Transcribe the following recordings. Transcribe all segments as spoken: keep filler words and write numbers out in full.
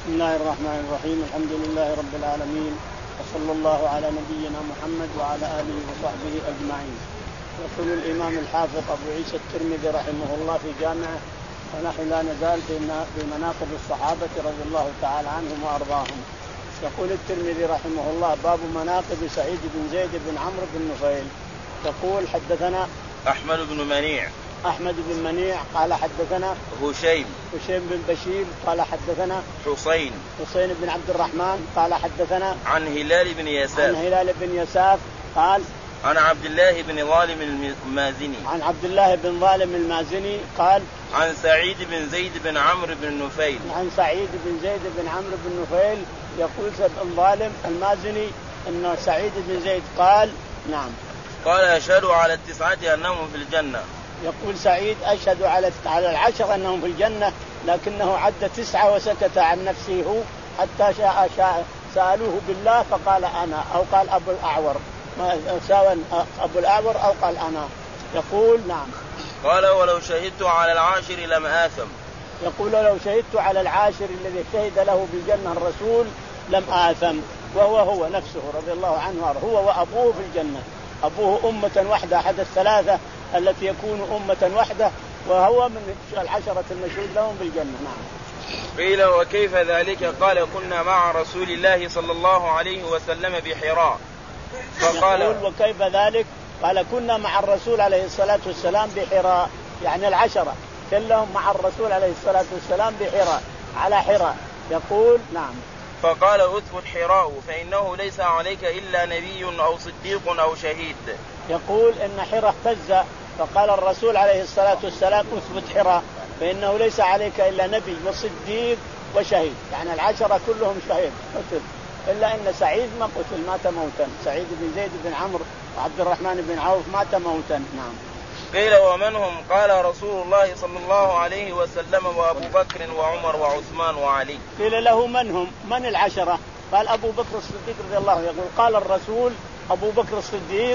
بسم الله الرحمن الرحيم. الحمد لله رب العالمين، وصلى الله على نبينا محمد وعلى آله وصحبه أجمعين. يقول الإمام الحافظ أبو عيسى الترمذي رحمه الله في جامعه: ونحن لا نزال في مناقب الصحابة رضي الله تعالى عنهم وأرضاهم. يقول الترمذي رحمه الله: باب مناقب سعيد بن زيد بن عمرو بن نفيل. يقول: حدثنا أحمد بن منيع أحمد بن منيع قال حدثنا هشيم هشيم بن بشير قال حدثنا حسين حسين بن عبد الرحمن قال حدثنا عن هلال بن يساف عن هلال بن يساف قال عن عبد الله بن ظالم المازني عن عبد الله بن ظالم المازني قال عن سعيد بن زيد بن عمرو بن نفيل عن سعيد بن زيد بن عمرو بن نفيل يقول بن ظالم المازني أن سعيد بن زيد قال نعم قال: أشهد على التسعة أنهم في الجنة. يقول سعيد: أشهد على على العشرة أنهم في الجنة، لكنه عد تسعة وسكت عن نفسه هو حتى شاء شاء سألوه بالله فقال أنا، أو قال أبو الأعور، سواء أبو الأعور أو قال أنا. يقول نعم. قال: ولو شهدت على العاشر لم آثم. يقول: لو شهدت على العاشر الذي شهد له بالجنة الرسول لم آثم، وهو هو نفسه رضي الله عنه، هو وأبوه في الجنة. أبوه أمة واحدة أحد الثلاثة التي يكون أمة واحدة، وهو من العشرة المشهود لهم بالجنة. نعم. قيل: وكيف ذلك؟ قال: كنا مع رسول الله صلى الله عليه وسلم بحراء. فقال: وكيف ذلك؟ قال: كنا مع الرسول عليه الصلاة والسلام بحراء، يعني العشرة كلهم مع الرسول عليه الصلاة والسلام بحراء، على حراء. يقول نعم. فقال: اثبت حراء فإنه ليس عليك إلا نبي أو صديق أو شهيد. يقول إن حراء اهتز، فقال الرسول عليه الصلاة والسلام: اثبت حراء فإنه ليس عليك إلا نبي وصديق وشهيد، يعني العشرة كلهم شهيد قتل، إلا إن سعيد ما قتل، مات موتا. سعيد بن زيد بن عمرو وعبد الرحمن بن عوف مات موتا. نعم. قيل: ومن هم؟ قال: رسول الله صلى الله عليه وسلم وأبو بكر وعمر وعثمان وعلي. قيل له: من هم؟ من العشرة؟ قال: أبو بكر الصديق رضي الله عنه. يقول: قال الرسول: أبو بكر الصديق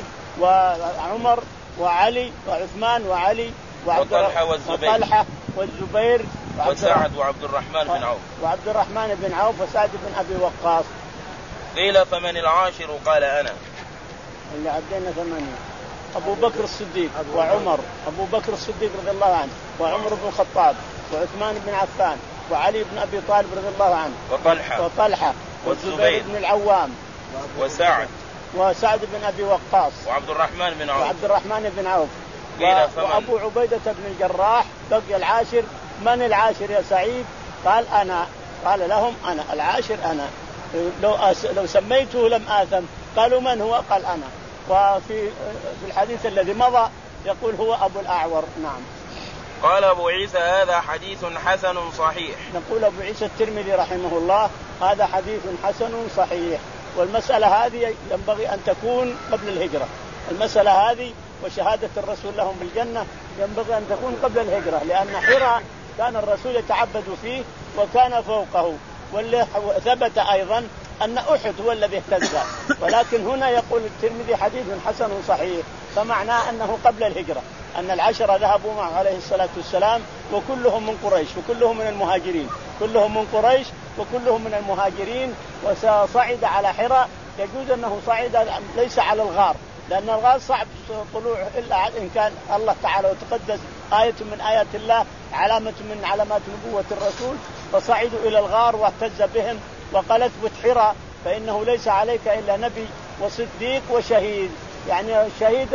وعمر وعلي وعثمان وعلي وطلحة والزبير وطلحة والزبير وسعد وعبد الرحمن بن عوف وعبد الرحمن بن عوف وسعد بن أبي وقاص. قيل: فمن العاشر؟ قال: أنا. اللي عدينا ثمانية: أبو بكر الصديق وعمر، أبو بكر الصديق رضي الله عنه، وعمر بن الخطاب، وعثمان بن عفان، وعلي بن أبي طالب رضي الله عنه، وطلحة وطلحة والزبير بن العوام، وسعد وسعد بن أبي وقاص، وعبد الرحمن بن عوف وعبد الرحمن بن عوف، و... وأبو عبيدة بن الجراح. بقي العاشر. من العاشر يا سعيد؟ قال: أنا. قال لهم: أنا العاشر، أنا لو أس... لو سميته لم آثم. قالوا: من هو؟ قال: أنا. وفي في الحديث الذي مضى يقول: هو أبو الأعور. نعم. قال أبو عيسى: هذا حديث حسن صحيح. نقول أبو عيسى الترمذي رحمه الله: هذا حديث حسن صحيح. والمسألة هذه ينبغي أن تكون قبل الهجرة، المسألة هذه وشهادة الرسول لهم بالجنة ينبغي أن تكون قبل الهجرة، لأن حراء كان الرسول يتعبد فيه وكان فوقه. واللي ثبت أيضا أن أحد هو الذي اهتز، ولكن هنا يقول الترمذي: حديث حسن صحيح، فمعناه أنه قبل الهجرة، أن العشرة ذهبوا معه عليه الصلاة والسلام، وكلهم من قريش وكلهم من المهاجرين، كلهم من قريش وكلهم من المهاجرين. وصعد على حراء، يجوز أنه صعد ليس على الغار، لأن الغار صعب طلوعه إلا إن كان الله تعالى وتقدس آية من آيات الله، علامة من علامات نبوة الرسول، فصعدوا إلى الغار واهتز بهم وقال: اثبت حراء فإنه ليس عليك إلا نبي وصديق وشهيد، يعني الشهيد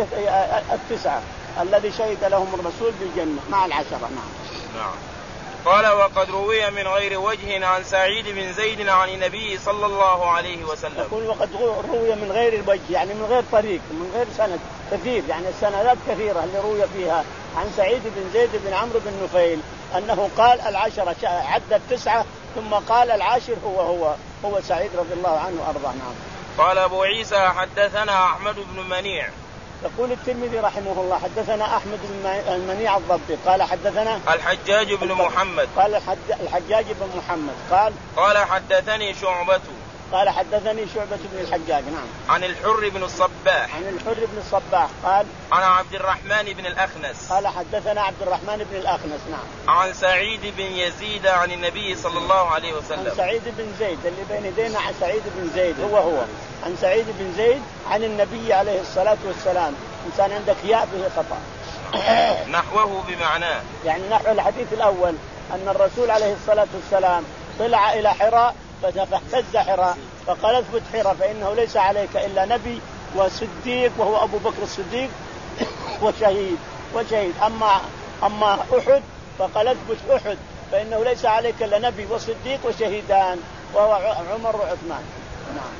التسعة الذي شهد لهم الرسول بالجنة مع العشرة. نعم. نعم. قال: وقد روي من غير وجه عن سعيد بن زيد عن النبي صلى الله عليه وسلم. يقول: وقد روي من غير الوجه، يعني من غير طريق، من غير سند كثير، يعني السندات كثيرة اللي روي فيها عن سعيد بن زيد بن عمرو بن نفيل أنه قال العشرة، عد التسعة ثم قال العاشر هو هو هو سعيد رضي الله عنه وأرضاه. نعم. قال أبو عيسى: حدثنا أحمد بن منيع. يقول الترمذي رحمه الله: حدثنا أحمد بن المنيع الضبي قال: حدثنا الحجاج بن محمد. قال: الحجاج بن محمد قال: قال: حدثني شعبة. قال حدثني شعبة بن الحجاج. نعم. عن الحر بن الصباح. عن الحر بن الصباح قال عن عبد الرحمن بن الأخنس. قال حدثنا عبد الرحمن بن الأخنس. نعم. عن سعيد بن يزيد عن النبي صلى الله عليه وسلم. عن سعيد بن زيد اللي بين يدينا، عن سعيد بن زيد هو هو عن سعيد بن زيد عن النبي عليه الصلاة والسلام. إنسان عندك ياء به خطأ. نحوه بمعناه، يعني نحو الحديث الأول أن الرسول عليه الصلاة والسلام طلع إلى حراء فاهتز حراء فقال اثبت حراء فإنه ليس عليك إلا نبي وصديق وهو أبو بكر الصديق وشهيد وشهيد أما أما أحد فقال اثبت أحد فإنه ليس عليك إلا نبي وصديق وشهيدان وهو عمر وعثمان. نعم.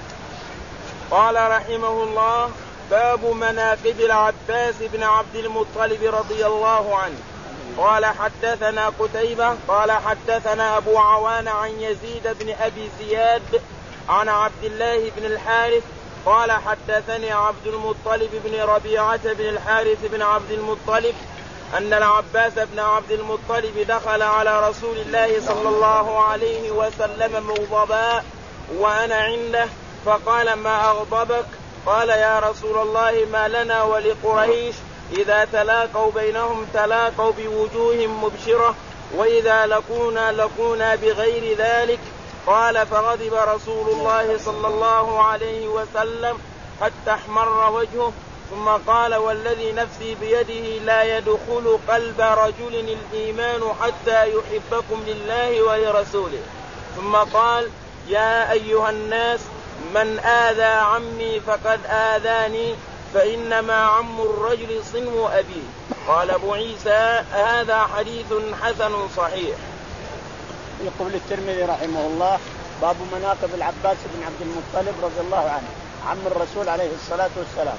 قال رحمه الله: باب مناقب العباس بن عبد المطلب رضي الله عنه. قال حدثنا قتيبة قال حدثنا أبو عوان عن يزيد بن أبي زياد عن عبد الله بن الحارث قال حدثني عبد المطلب بن ربيعة بن الحارث بن عبد المطلب أن العباس بن عبد المطلب دخل على رسول الله صلى الله عليه وسلم مغضبا وأنا عنده فقال: ما أغضبك؟ قال: يا رسول الله ما لنا ولقريش إذا تلاقوا بينهم تلاقوا بوجوه مبشرة وإذا لقونا لقونا بغير ذلك. قال: فغضب رسول الله صلى الله عليه وسلم حتى احمر وجهه ثم قال: والذي نفسي بيده لا يدخل قلب رجل الإيمان حتى يحبكم لله ولرسوله. ثم قال: يا أيها الناس من آذى عمي فقد آذاني فإنما عم الرجل صنو أبيه. قال أبو عيسى: هذا حديث حسن صحيح. يقول الترمذي رحمه الله: باب مناقب العباس بن عبد المطلب رضي الله عنه عم الرسول عليه الصلاة والسلام.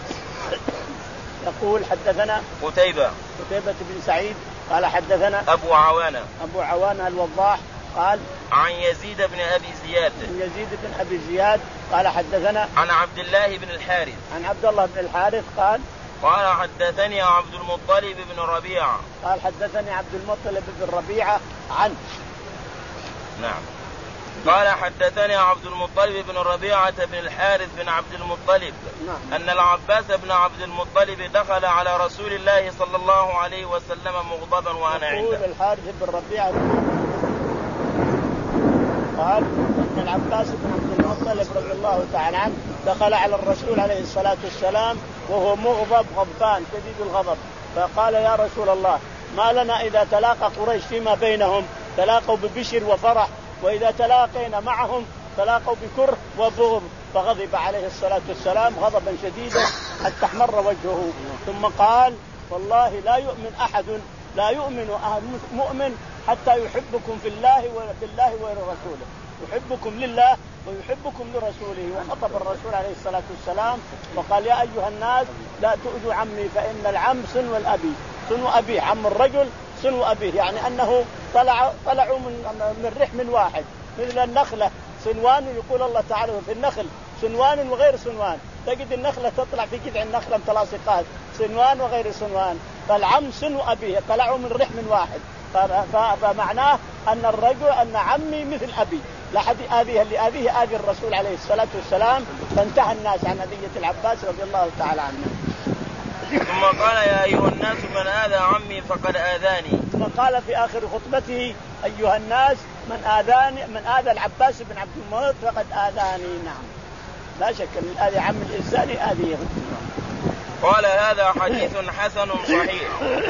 يقول حدثنا قتيبة قتيبة بن سعيد قال حدثنا أبو عوانة أبو عوانة الوضاح قال عن يزيد بن أبي زياد عن يزيد بن أبي زياد قال حدثنا عن عبد الله بن الحارث عن عبد الله بن الحارث قال قال حدثني عبد المطلب بن ربيعة قال حدثني عبد المطلب بن ربيعة عن نعم قال حدثني عبد المطلب بن ربيعة بن الحارث بن عبد المطلب نعم. أن العباس بن عبد المطلب دخل على رسول الله صلى الله عليه وسلم مغضبا وأنا عنده. يقول الحارث بن ربيعة قال أن العباس بن عبد المطلب رضي الله تعالى عنه دخل على الرسول عليه الصلاة والسلام وهو مغضب غضبان شديد الغضب فقال: يا رسول الله ما لنا إذا تلاقى قريش فيما بينهم تلاقوا ببشر وفرح وإذا تلاقينا معهم تلاقوا بكره وبغض. فغضب عليه الصلاة والسلام غضبا شديدا حتى احمر وجهه ثم قال: والله لا يؤمن أحد لا يؤمن أحد مؤمن حتى يحبكم في الله وبالله ولرسوله يحبكم لله ويحبكم لرسوله. وخطب الرسول عليه الصلاة والسلام وقال: يا أيها الناس لا تؤذوا عمي فإن العم سنو الأبي سنو أبيه عم الرجل سنو أبيه يعني أنه طلع طلعوا من من رحم واحد مثل النخلة سنوان. يقول الله تعالى في النخل سنوان وغير سنوان تجد النخلة تطلع في جذع النخلة متلاصقات سنوان وغير سنوان فالعم سنو أبيه طلعوا من رحم واحد. فمعناه أن الرجل أن عمي مثل أبي لا حد آذيه اللي آذيه آذي الرسول عليه الصلاة والسلام فانتهى الناس عن أذية العباس رضي الله تعالى عنه. ثم قال: يا أيها الناس من آذى عمي فقد آذاني. ثم قال في آخر خطبته: أيها الناس من آذاني من آذى العباس بن عبد المطلب فقد آذاني. نعم لا شك أن آذي عم الإنسان آذيه. قال: هذا حديث حسن صحيح.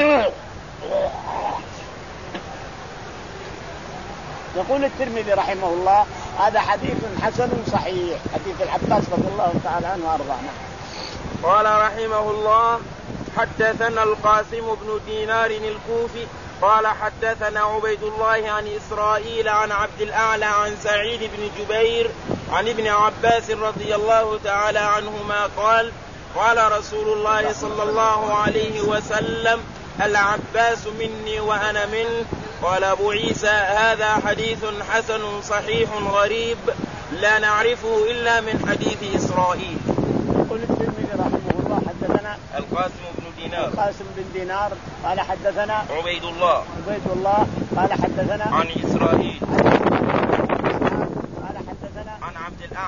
يقول الترمذي رحمه الله: هذا حديث حسن صحيح حديث العباس رضي الله تعالى عنه وأرضاه. قال رحمه الله: حدثنا القاسم بن دينار الكوفي قال حدثنا عبيد الله عن إسرائيل عن عبد الأعلى عن سعيد بن جبير عن ابن عباس رضي الله تعالى عنهما قال: قال رسول الله صلى الله عليه وسلم: العباس مني وأنا منه. قال أبو عيسى: هذا حديث حسن صحيح غريب لا نعرفه إلا من حديث إسرائيل. يقول الترمذي رحمه الله: حدثنا القاسم بن دينار القاسم بن دينار قال حدثنا عبيد الله عبيد الله قال حدثنا عن إسرائيل قال حدثنا عن عبد الأعلى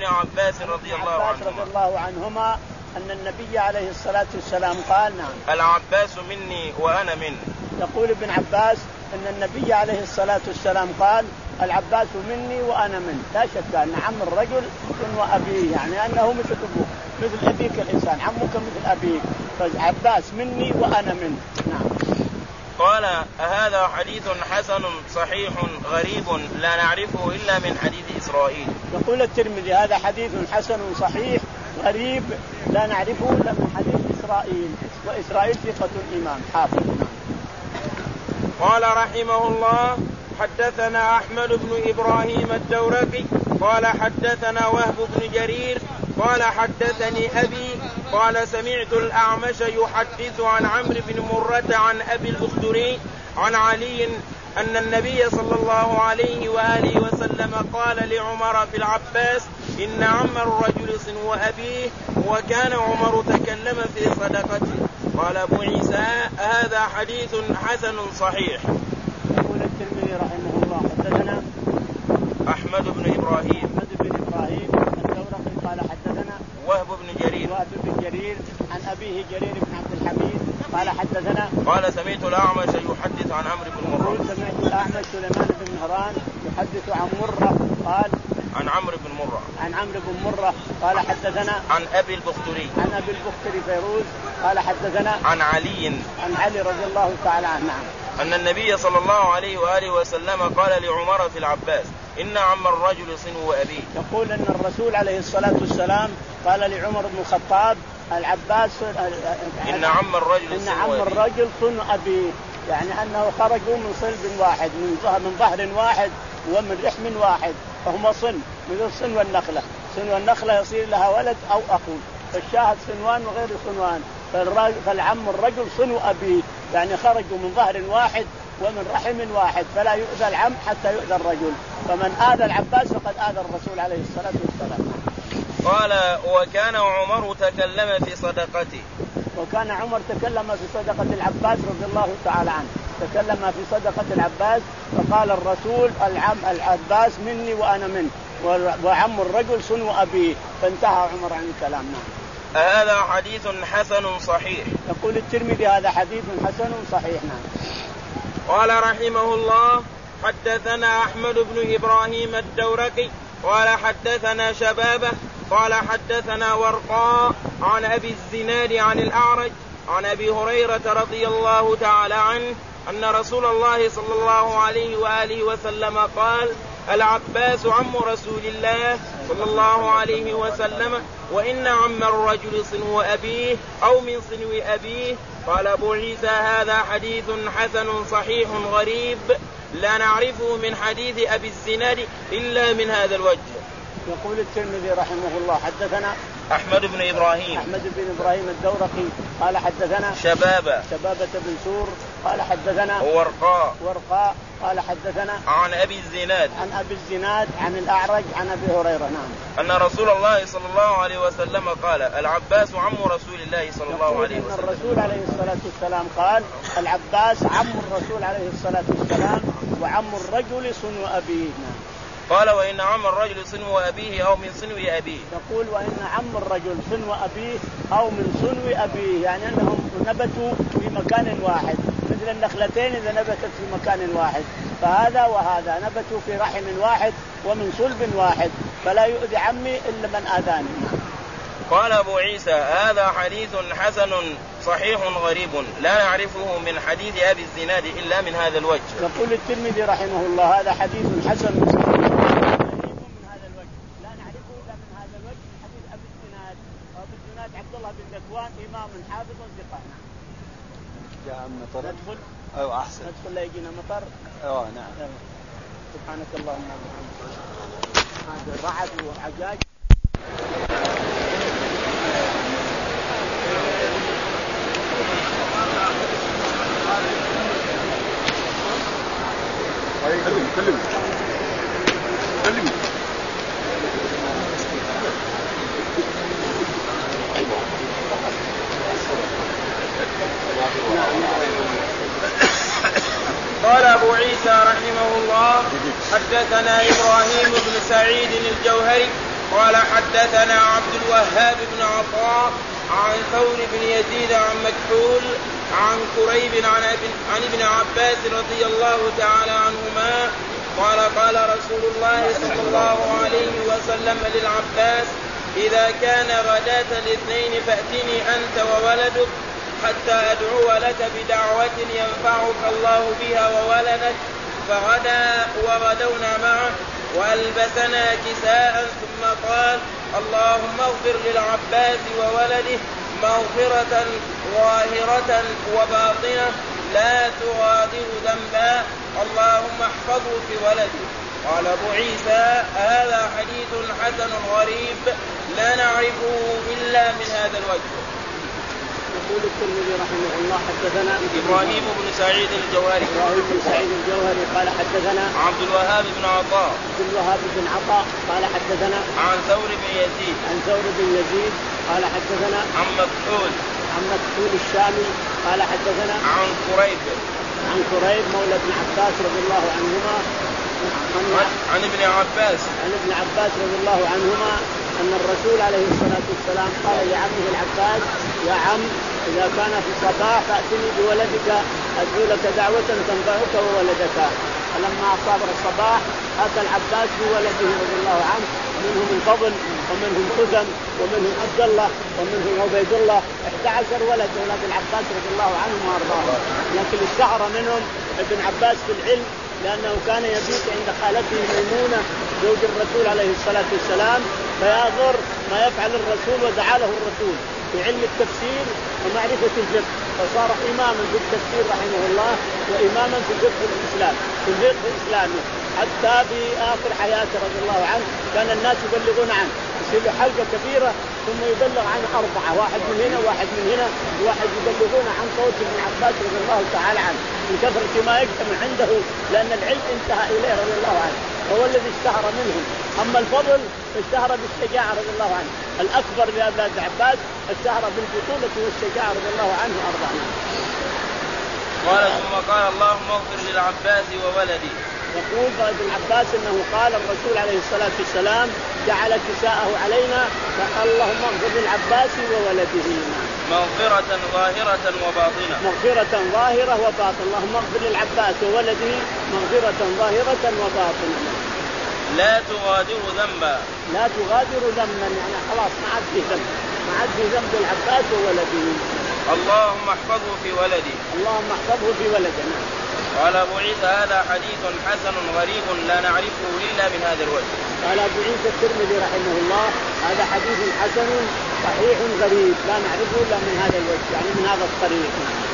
ابن عباس رضي الله عباس عنهما رضي الله عنهما أن النبي عليه الصلاة والسلام قال نعم العباس مني وأنا منه. يقول ابن عباس أن النبي عليه الصلاة والسلام قال العباس مني وأنا منه. لا شك أن عم الرجل سنو أبيه، يعني أنه مثل أبوه مثل أبيك الإنسان، عمك مثل أبيك، فالعباس مني وأنا منه. نعم. قال هذا حديث حسن صحيح غريب لا نعرفه إلا من حديث إسرائيل. يقول الترمذي هذا حديث حسن صحيح غريب لا نعرفه إلا من حديث إسرائيل، وإسرائيل ثقة الإمام حافظ. قال رحمه الله حدثنا أحمد بن إبراهيم الدورقي قال حدثنا وهب بن جرير قال حدثني أبي قال سمعت الأعمش يحدث عن عمرو بن مرة عن أبي البختري عن علي أن النبي صلى الله عليه وآله وسلم قال لعمر في العباس إن عم الرجل صنو أبيه، وكان عمر تكلم في صدقته. قال أبو عيسى هذا حديث حسن صحيح. يقول الترمذي رحمه الله حدثنا أحمد بن إبراهيم أحمد بن إبراهيم الدورقي قال حدثنا وهب بن جرير وهب بن جرير عن أبيه جرير بن عبد الحميد قال حدثنا قال سمعت الأعمش يحدث عن عمرو بن مرة سمعت الأعمش سليمان بن مهران يحدث عن مرة قال عن عمرو بن مرة عن عمرو بن مرة قال حدثنا عن أبي البختري عن أبي البختري فيروز قال حدثنا عن علي عن علي رضي الله تعالى عنه نعم أن النبي صلى الله عليه وآله وسلم قال لعمر في العباس إن عم الرجل صنو أبيه. يقول أن الرسول عليه الصلاة والسلام قال لعمر بن الخطاب العباس إن عم الرجل إن عم الرجل صنو أبيه، يعني أنه خرجوا من صلب واحد من ظهر واحد ومن رحم واحد، فهما صن مثل صنو النخلة. صنو النخلة يصير لها ولد أو أخو، فالشاهد صنوان وغير صنوان، فالعم الرجل صنو أبيه، يعني خرجوا من ظهر واحد ومن رحم واحد، فلا يؤذى العم حتى يؤذى الرجل، فمن آذى العباس فقد آذى الرسول عليه الصلاة والسلام. قال وكان عمر تكلم في صدقته. وكان عمر تكلم في صدقة العباس رضي الله تعالى عنه، تكلم في صدقة العباس فقال الرسول العم العباس مني وأنا منه، وعم الرجل صنو أبيه، فانتهى عمر عن الكلام. نعم. هذا حديث حسن صحيح. يقول الترمذي هذا حديث حسن صحيح. نعم. قال رحمه الله حدثنا أحمد بن إبراهيم الدورقي قال حدثنا شبابه قال حدثنا ورقاء عن أبي الزناد عن الأعرج عن أبي هريرة رضي الله تعالى عنه أن رسول الله صلى الله عليه وآله وسلم قال العباس عم رسول الله صلى الله عليه وسلم وإن عم الرجل صنو أبيه أو من صنو أبيه. قال أبو عيسى هذا حديث حسن صحيح غريب لا نعرفه من حديث أبي الزناد إلا من هذا الوجه. يقول الترمذي رحمه الله حدثنا أحمد بن إبراهيم أحمد بن إبراهيم الدورقي قال حدثنا شبابة شبابة بن سور قال حدثنا ورقاء ورقاء قال حدثنا عن أبي الزناد عن أبي الزناد عن الأعرج عن أبي هريرة. نعم. أن رسول الله صلى الله عليه وسلم قال العباس عم رسول الله صلى الله عليه وسلم. أن الرسول عليه الصلاة والسلام قال العباس عم الرسول عليه الصلاة والسلام وعم الرجل صنو أبيه. نعم. قال وإن عم الرجل صنو أبيه أو من صنو أبيه. يقول وإن عم الرجل صنو أبيه أو من صنو أبيه، يعني أنهم نبتوا في مكان واحد مثل النخلتين إذا نبتت في مكان واحد، فهذا وهذا نبتوا في رحم واحد ومن صلب واحد، فلا يؤذي عمي إلا من آذاني. قال أبو عيسى هذا حديث حسن صحيح غريب لا نعرفه من حديث أبي الزناد إلا من هذا الوجه. يقول الترمذي رحمه الله هذا حديث حسن صحيح غريب من هذا الوجه لا نعرفه إلا من هذا الوجه حديث أبي الزناد. أبي الزناد عبد الله بن ذكوان إمام حافظ ثقة. جاء مطر. ندخل. أيوة أحسن. ندخل لا يجينا مطر. أيوة نعم. سبحانك اللهم وبحمدك. هذا الرعد والعجاج. كلم كلم كلم. قال أبو عيسى رحمه الله حدثنا إبراهيم بن سعيد الجوهري قال حدثنا عبد الوهاب بن عطاء عن ثور بن يزيد عن مكحول عن كريب عن, عن ابن عباس رضي الله تعالى عنهما قال قال رسول الله صلى الله عليه وسلم للعباس إذا كان غداة الاثنين فأتني أنت وولدك حتى أدعو لك بدعوة ينفعك الله بها وولدك. فغدا وغدونا معه وألبسنا كساء ثم قال اللهم اغفر للعباس وولده مغفرة ظاهرة وباطنة لا تغادر ذنبا اللهم احفظه في ولده. قال أبو عيسى هذا حديث حسن غريب لا نعرفه إلا من هذا الوجه. يقول الترمذي رحمه الله حدثنا إبراهيم بن سعيد الجوهري إبراهيم بن سعيد الجوهري قال حدثنا عبد الوهاب بن عطاء عبد الوهاب بن عطاء قال حدثنا عن ثور بن يزيد عن ثور بن يزيد قال حدثنا عن مكحول عن مكحول الشامي قال حدثنا عن كريب عن كريب مولى ابن عباس رضي الله عنهما عن, عن ابن عباس عن ابن عباس رضي الله عنهما أن الرسول عليه الصلاة والسلام قال لعمه العباس يا عم إذا كان في الصباح فأتني بولدك أدعو لك دعوة تنفعك وولدك. فلما أصاب الصباح أتى العباس بولده رضي الله عنه منهم الفضل ومنهم خزم ومنهم عبد الله ومنهم عبيد الله إحدى عشر ولد أولاد العباس رضي الله عنهم وأرضاهم. لكن اشتهر منهم ابن عباس في العلم لأنه كان يبيت عند خالته ميمونة زوج الرسول عليه الصلاة والسلام فينظر ما يفعل الرسول ودعا له الرسول في علم التفسير ومعرفة الفقه فصار إماما في التفسير رحمه الله وإماما في الفقه الإسلام في الفقه الإسلامي حتى في آخر حياته رضي الله عنه كان الناس يبلغون عنه يصير حلقة كبيرة ثم يبلغ عنه أربعة واحد من هنا واحد من هنا واحد يبلغون عن صوت ابن عباس رضي الله تعالى عنه من كثرة ما يجتمع عنده لأن العلم انتهى إليه رضي الله عنه هو الذي اشتهر منهم. أما الفضل اشتهر بالشجاعة رضي الله عنه الأكبر لأولاد عباس اشتهر بالبطولة والشجاعة رضي الله عنه وأرضاه. قال ثم قال اللهم اغفر للعباس وولدي. يقول ابن عباس انه قال الرسول عليه الصلاه والسلام جعل كساءه علينا فقال اللهم اغفر للعباس وولده مغفرة ظاهرة وباطنة مغفرة ظاهرة وباطنة اللهم اغفر للعباس وولده مغفرة ظاهرة وباطنة لا تغادر ذنبا لا تغادر ذنبا يعني خلاص ما عاد في ذنب ما عاد في ذنب العباس وولده. اللهم احفظه في ولدي اللهم احفظه في ولدنا. قال أبو عيسى هذا حديث حسن غريب لا نعرفه إلا من هذا الوجه. قال أبو عيسى الترمذي رحمه الله هذا حديث حسن صحيح غريب لا نعرفه إلا من هذا الوجه يعني من هذا الطريق.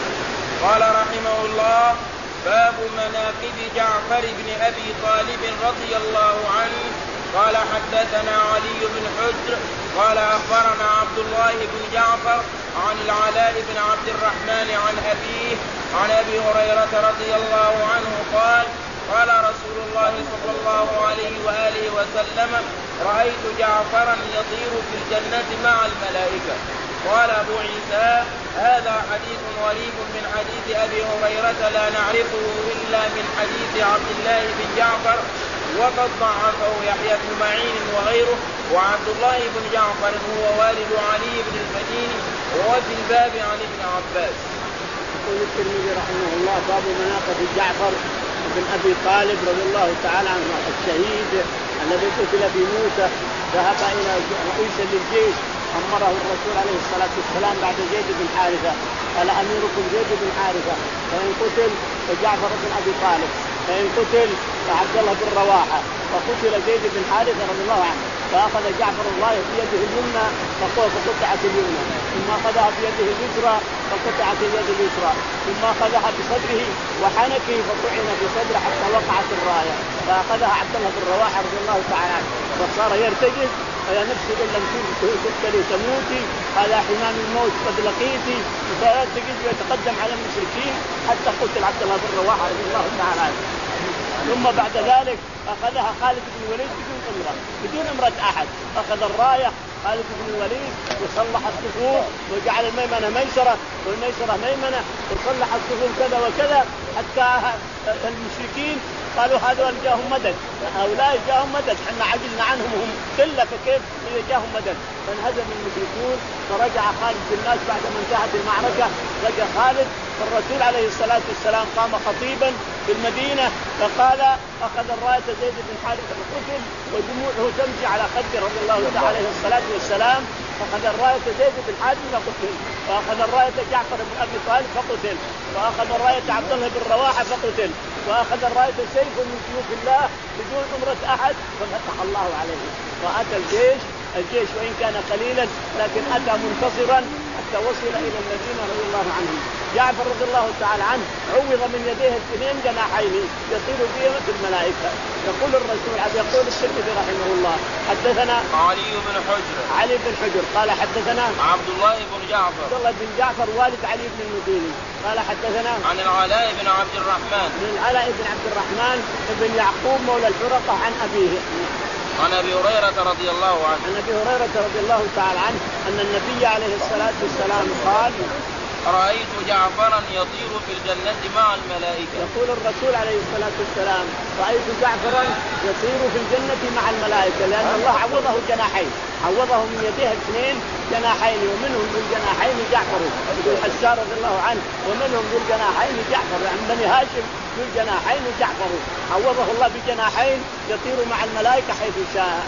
قال رحمه الله باب مناقب جعفر بن أبي طالب رضي الله عنه. قال حدثنا علي بن حجر قال أخبرنا عبد الله بن جعفر عن العلاء بن عبد الرحمن عن أبيه عن أبي هريرة رضي الله عنه قال قال رسول الله صلى الله عليه وآله وسلم رأيت جعفرا يطير في الجنة مع الملائكة. قال أبو عيسى هذا حديث غريب من حديث أبي هريرة لا نعرفه إلا من حديث عبد الله بن جعفر وقد ضعفه يحيى بن معين وغيره. وعبد الله بن جعفر هو والد علي بن المديني وفي الباب عن ابن عباس. يقول الترمذي رحمه الله باب مناقب جعفر بن أبي طالب رضي الله تعالى عنه الشهيد الذي قتل في موسى ذهب إلى رئيسا للجيش أمره الرسول عليه الصلاة والسلام بعد زيد بن حارثة قال أميركم زيد بن حارثة فإن قتل فجعفر بن أبي طالب فإن قتل فعبد الله بن رواحة فقتل زيد بن حارثة رضي الله عنه فأخذ جعفر الراية بيده اليمنى فقطعت اليمنى ثم أخذها بيده اليسرى فقطعت اليد اليسرى ثم أخذها بصدره وحنكه فطعن بصدره حتى وقعت الراية فأخذها عبد الله بن رواحة رضي الله تعالى عنه فصار يرتجز فيا نفسي إن لم تقتلي تموتي هذا حمام الموت قد لقيتي فيرتجز ويتقدم على المشركين حتى قتل عبد الله بن رواحة رضي الله تعالى عنه. ثم بعد ذلك أخذها خالد بن الوليد بدون أمرة بدون أمرة أحد أخذ الراية خالد بن الوليد وصلح الصفوف وجعل الميمنة ميسرة والميسرة ميمنة وصلح الصفوف كذا وكذا حتى المشركين قالوا هذول جاهم مدد، هؤلاء جاهم مدد، احنا عجزنا عنهم هم قله فكيف اذا جاهم مدد. فانهزم المشركون فرجع خالد بن الناس بعد ما انتهت المعركه. رجع خالد والرسول عليه الصلاه والسلام قام خطيبا في المدينه فقال اخذ الرايه زيد بن حارثه فقتل ودموعه تمشي على خده رضي الله تعالى عليه الصلاه والسلام. فاخذ الرايه زيد بن حارثه فقتل، واخذ الرايه جعفر بن ابي طالب فقتل، واخذ الرايه عبد الله بن رواحه فقتل، واخذ الرايه سيف من سيوف الله بدون امره احد ففتح الله عليه. واتى الجيش الجيش وان كان قليلا لكن اتى منتصرا حتى وصل الى المدينه رضي الله عنهم. جعفر رضي الله تعالى عنه عوض من يديه اثنين جناحين يطير بهما في الملائكه. يقول الرسول يقول الترمذي رحمه الله حدثنا علي بن حجر علي بن حجر قال حدثنا عبد الله بن جعفر عبد الله بن جعفر والد علي بن المديني قال حدثنا عن العلاء بن عبد الرحمن من العلاء بن عبد الرحمن بن يعقوب مولى الحرقه عن ابيه عن ابي هريره رضي الله عنه عن ابي هريره رضي الله تعالى عنه ان النبي عليه الصلاه والسلام قال رأيت جعفرا يطير في الجنة مع الملائكة. يقول الرسول عليه الصلاة والسلام رأيت جعفرا يطير في الجنة مع الملائكة لأن الله عوضه جناحين، عوضه من يديه اثنين جناحين ومنهم ذو الجناحين جعفر ذو الحسار رضي الله عنه ومنهم ذو الجناحين جعفر عن بني هاشم ذو الجناحين جعفر عوضه الله بجناحين يطير مع الملائكة حيث شاء.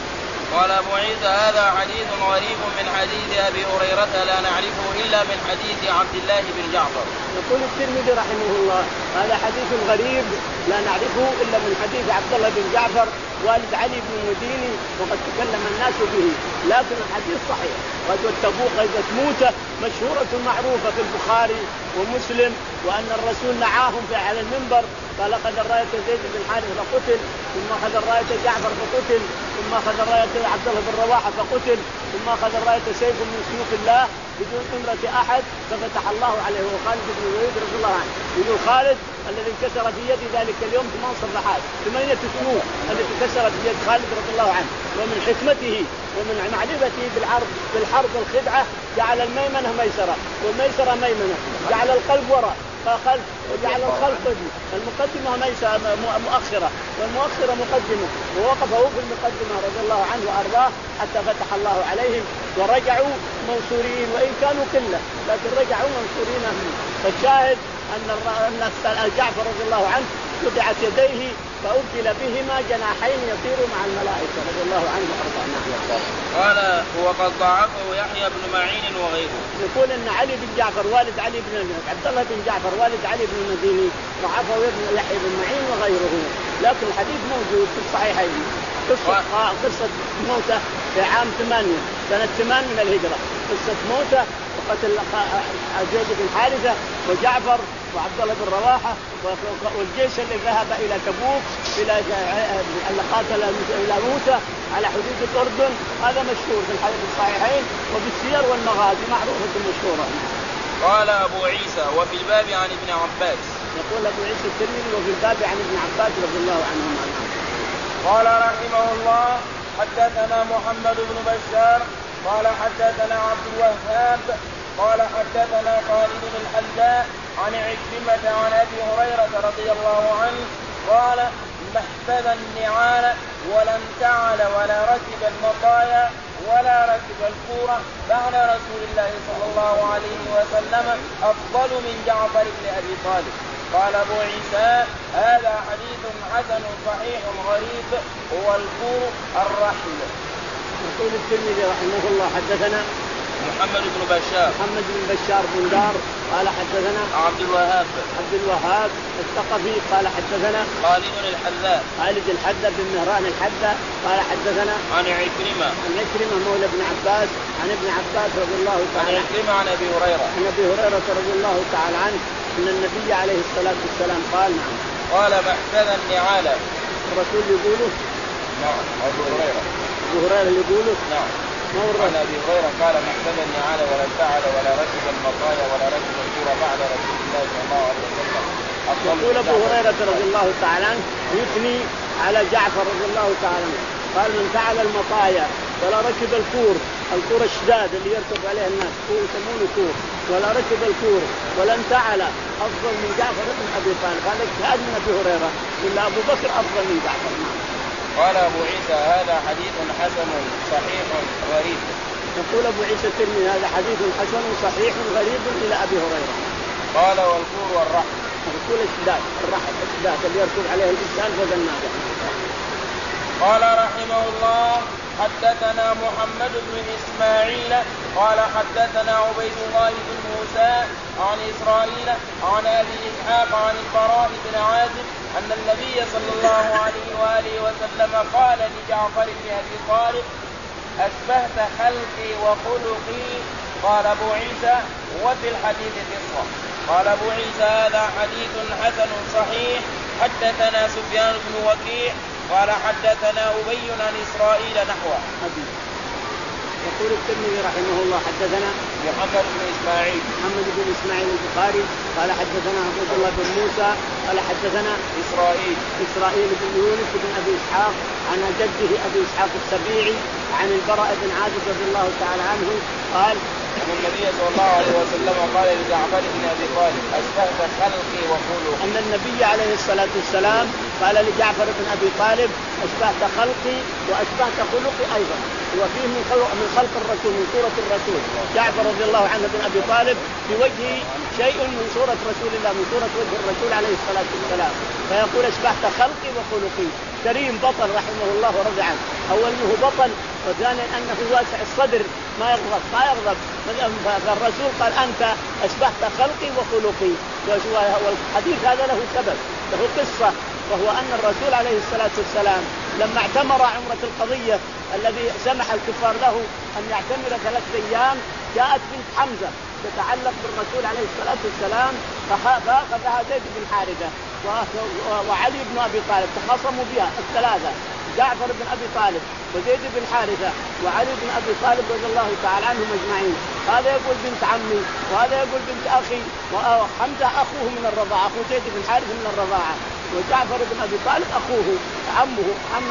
قال أبو عيسى هذا حديث غريب من حديث أبي هريرة لا نعرفه إلا من حديث عبد الله بن جعفر. يقول الترمذي رحمه الله هذا حديث غريب لا نعرفه إلا من حديث عبد الله بن جعفر والد علي بن المديني وقد تكلم الناس به، لكن الحديث صحيح. غزوة تبوك غزوة موتة مشهورة معروفة في البخاري ومسلم وأن الرسول نعاهم على المنبر قال أخذ الراية زيد بن حارثة فقتل ثم أخذ الراية جعفر فقتل ثم أخذ الراية عبد الله بن رواحة فقتل ثم أخذ الراية سيف من سيوف الله بدون أمرة أحد ففتح الله عليه. وخالد بن الوليد رضي الله عنه يقول خالد الذي انكسر في يد ذلك اليوم ثمان صفحات ثمانية سيوف التي كسرت في يد خالد رضي الله عنه. ومن حكمته ومن معرفته بالعرض بالحرب والخدعة جعل الميمنة ميسرة والميسرة ميمنة، جعل القلب وراء فخلف وجعل الخلف المقدمة ميسرة مؤخرة والمؤخرة مقدمة ووقف هو في المقدمة رضي الله عنه وأرضاه حتى فتح الله عليهم ورجعوا منصورين وإن كانوا قلة لكن رجعوا منصورين. فالشاهد أن جعفر رضي الله عنه قطعت يديه فأبدل بهما جناحين يطير مع الملائكة رضي الله عنه وأرضاه. قال وقد ضعفه يحيى بن معين وغيره. يقول أن علي بن جعفر والد علي بن عبد الله بن جعفر والد علي بن المديني ضعفه يحيى بن معين وغيره، لكن الحديث موجود في الصحيحين. قصة قصة موتة في عام ثمانية سنة ثمان من الهجرة، قصة موتة وقتل زيد بن حارثة وجعفر وعبد الله بن رواحة والجيش اللي ذهب إلى تبوك إلى اللي قاتل إلى موسى على حدود الأردن. هذا مشهور في الحديث الصحيحين وبالسير والمغازي معروفة مشهورة. قال أبو عيسى وفي الباب عن ابن عباس. يقول أبو عيسى الترمذي وفي الباب عن ابن عباس رضي الله عنهما. قال رحمه الله حدثنا محمد بن بشار قال حدثنا عبد الوهاب قال حدثنا خالد بن الحذاء عن عكرمة عن أبي هريرة رضي الله عنه قال ما احتذى النعال ولا انتعل ولا ركب المطايا ولا ركب الكورة بعد رسول الله صلى الله عليه وسلم أفضل من جعفر بن أبي طالب. قال أبو عيسى هذا حديث حسن صحيح غريب هو الكور الرحل. يقول الترمذي رحمه الله حدثنا محمد بن بشار محمد بن بشار بن دار قال حدثنا عبد الوهاب عبد الوهاب الثقفي قال حدثنا خالد الحذاء خالد الحذاء بن مهران الحذاء قال حدثنا عن عكرمة عن عكرمة مولى ابن عباس عن ابن عباس رضي الله تعالى عن عكرمة عن أبي هريرة عن أبي هريرة رضي الله تعالى عنه أن النبي عليه الصلاة والسلام قال نعم قال ما احتذى النعال الرسول يقوله نعم أبو هريرة أبو هريرة يقوله نعم عن أبي هريرة قال ما احتذى النعال ولا انتعل ولا ركب المطايا ولا ركب الكورة بعد رسول الله صلى الله عليه وسلم. يقول أبو هريرة رضي الله تعالى عنه يثني على جعفر رضي الله تعالى عنه قال من فعل المطايا ولا ركب الكور الكور الشداد اللي يركب عليه الناس كور يسمونه كور، ولا ركب الكور ولا انتعل أفضل من جعفر بن أبي طالب. هذا اجتهاد من أبي هريرة، إلا أبو بكر أفضل من جعفر. قال أبو عيسى هذا حديث حسن صحيح غريب. يقول أبو عيسى الترمذي هذا حديث حسن صحيح غريب إلى أبي هريرة. قال والكور والرحل. الكور الشداد الرحل الشداد اللي يركب عليه الإنسان فوق الناقة. قال رحمه الله حدثنا محمد بن إسماعيل قال حدثنا عبيد الله بن موسى عن إسرائيل عن أبي إسحاق عن البراء بن عازب أن النبي صلى الله عليه وآله وسلم قال لجعفر بن أبي طالب أشبهت خلقي وخلقي. قال أبو عيسى وفي الحديث قصة. قال أبو عيسى هذا حديث حسن صحيح. حدثنا سفيان بن وكيع قال حدثنا أبي عن إسرائيل نحوه. يقول الترمذي رحمه الله حدثنا محمد بن إسماعيل محمد بن إسماعيل البخاري قال حدثنا عبد الله بن موسى قال حدثنا إسرائيل إسرائيل بن يونس بن أبي إسحاق عن جده أبي إسحاق السبيعي عن البراء بن عازب رضي الله تعالى عنه قال أن النبي صلى الله عليه وسلم قال لجعفر بن أبي طالب أشبهت خلقي وخلقي. أن النبي عليه الصلاة والسلام قال لجعفر بن أبي طالب أشبهت خلقي وأشبهت خلقي أيضا. وفيه من خلق, من خلق الرسول من صورة الرسول جعفر رضي الله عنه بن أبي طالب في وجهه شيء من صورة رسول الله من صورة وجه الرسول عليه الصلاة والسلام. فيقول أشبهت خلقي وخلقي. كريم بطل رحمه الله ورضي عنه. أول أنه بطل وثانيا أنه واسع الصدر ما يغضب ما يغضب. فالرسول قال أنت أشبهت خلقي وخلقي. والحديث هذا له سبب له قصة، وهو أن الرسول عليه الصلاة والسلام لما اعتمر عمرة القضية الذي سمح الكفار له أن يعتمر ثلاث أيام جاءت بنت حمزة تتعلق بالرسول عليه الصلاة والسلام فأخذها زيد بن حارثة وعلي بن أبي طالب تخاصموا بها الثلاثة جعفر بن أبي طالب وزيد بن حارثة وعلي بن أبي طالب رضي الله تعالى عنهم أجمعين. هذا يقول بنت عمي وهذا يقول بنت أخي وحمزة أخوه من الرضاعة أخو زيد بن حارثة من الرضاعة وجعفر بن أبي طالب أخوه عمه عم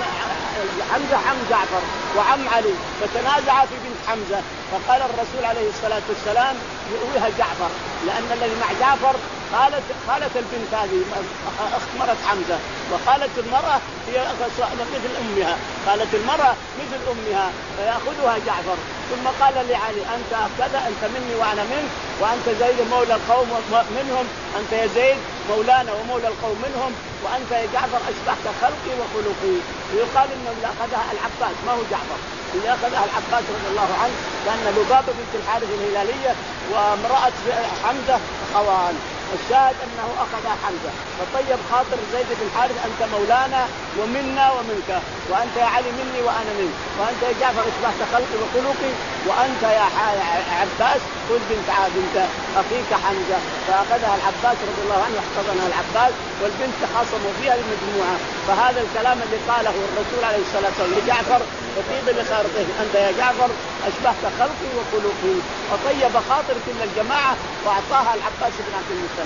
حمزة عم جعفر وعم علي فتنازع في بنت حمزة فقال الرسول عليه الصلاة والسلام يؤويها جعفر لأن الذي مع جعفر قالت قالت البنت هذه أخت مرت حمزة وقالت المرأة هي مثل أمها قالت المرأة مثل أمها فيأخذها جعفر. ثم قال لعلي أنت كذا أنت مني وأنا منك وأنت زيد مولى القوم منهم أنت يا زيد مولانا ومولى القوم منهم وأنت يا جعفر أشبهت خلقي وخلقي. ويقال إنه اللي أخذها العباس ما هو جعفر اللي أخذها العباس رضي الله عنه لأن لبابة بنت الحارث الهلالية وامرأة حمزة خوان. الشاهد أنه أخذ حمزة فطيب خاطر زيد بن حارث أنت مولانا ومنا ومنك وأنت يا علي مني وأنا منك وأنت يا جعفر أشبهت خلقي وخلقي وأنت يا عباس خذ بنت بنت أخيك حمزة. فأخذها العباس رضي الله عنه واحتضنها العباس والبنت خاصموا فيها المجموعة. فهذا الكلام اللي قاله الرسول عليه الصلاة والسلام لجعفر وطيب لخاطره أنت يا جعفر أشبهت خلقي وخلقي وطيب خاطر كل الجماعة وأعطاها العباس بن عبد المطلب.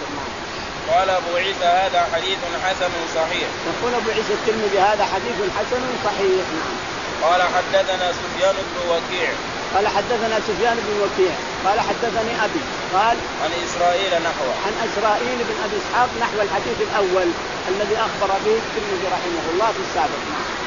قال أبو عيسى هذا حديث حسن صحيح. يقول أبو عيسى الترمذي هذا حديث حسن صحيح. قال حدثنا سفيان بن وكيع قال حدثنا سفيان بن وكيع قال حدثني أبي قال عن إسرائيل نحوه عن إسرائيل بن أبي إسحاق نحو الحديث الأول الذي أخبر به الترمذي رحمه الله في السابق.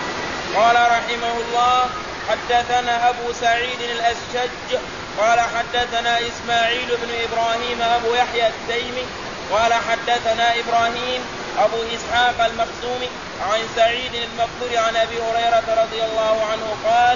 قال رحمه الله حدثنا أبو سعيد الأشج قال حدثنا إسماعيل بن إبراهيم أبو يحيى التيمي قال حدثنا إبراهيم أبو إسحاق المخزومي عن سعيد المقبري عن أبي هريرة رضي الله عنه قال